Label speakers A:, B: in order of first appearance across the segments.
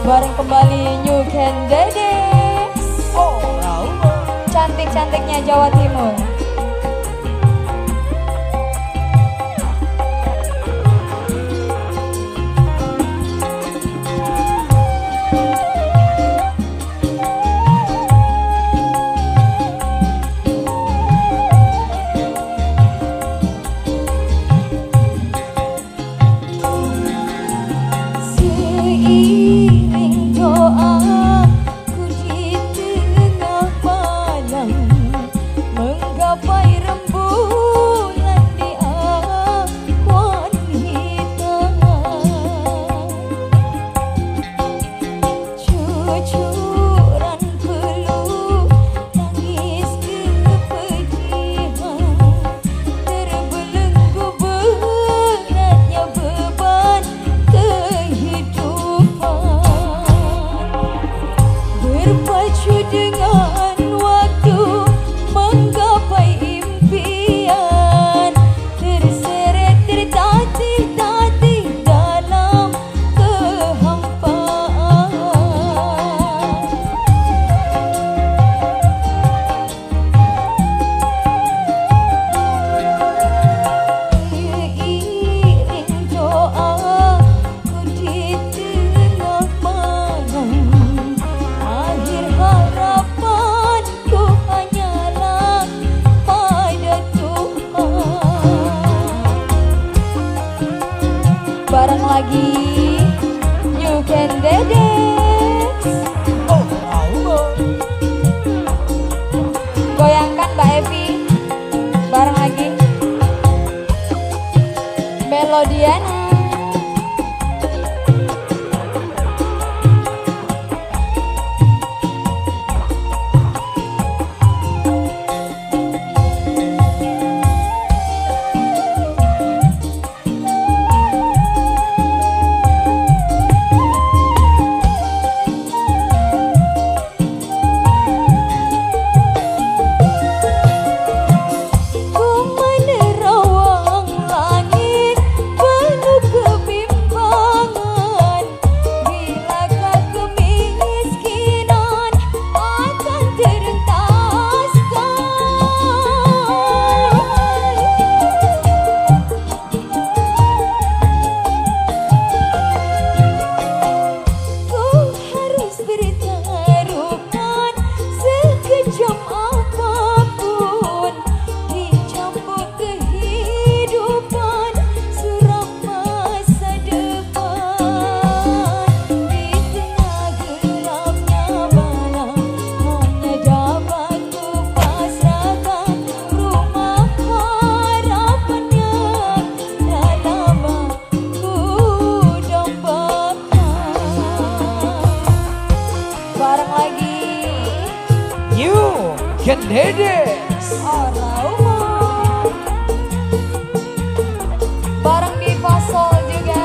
A: Bareng kembali New Candidates.
B: Oh,
A: Cantik-cantiknya Jawa Timur. Seiring doaku di tengah malam, menggapai rembulan di awan hitam. Cucuran peluh tangis kepedihan, terbelenggu beratnya beban kehidupan. Berpacu dengan waktu menggapai impian, terseret tertatih-tatih dalam kehampaan. Seiring doaku di tengah malam, akhir harapanku hanyalah pada Tuhan. Bareng lagi You Can Dance. Goyangkan Mbak Evi. Bareng lagi Melodiana. Ku menerawang langit penuh kebimbangan. Bilakah kemiskinan akan terentaskan? Ku harus bertaruhkan sekejam apapun, dicampur kehidupan suram masa depan. Di tengah gelapnya malam, hanya dapat ku pasrahkan rumah harapannya dalam aku dambakan. Bareng lagi
B: You Can Dance.
A: Orang bareng Diva Soul juga.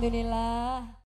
A: Alhamdulillah.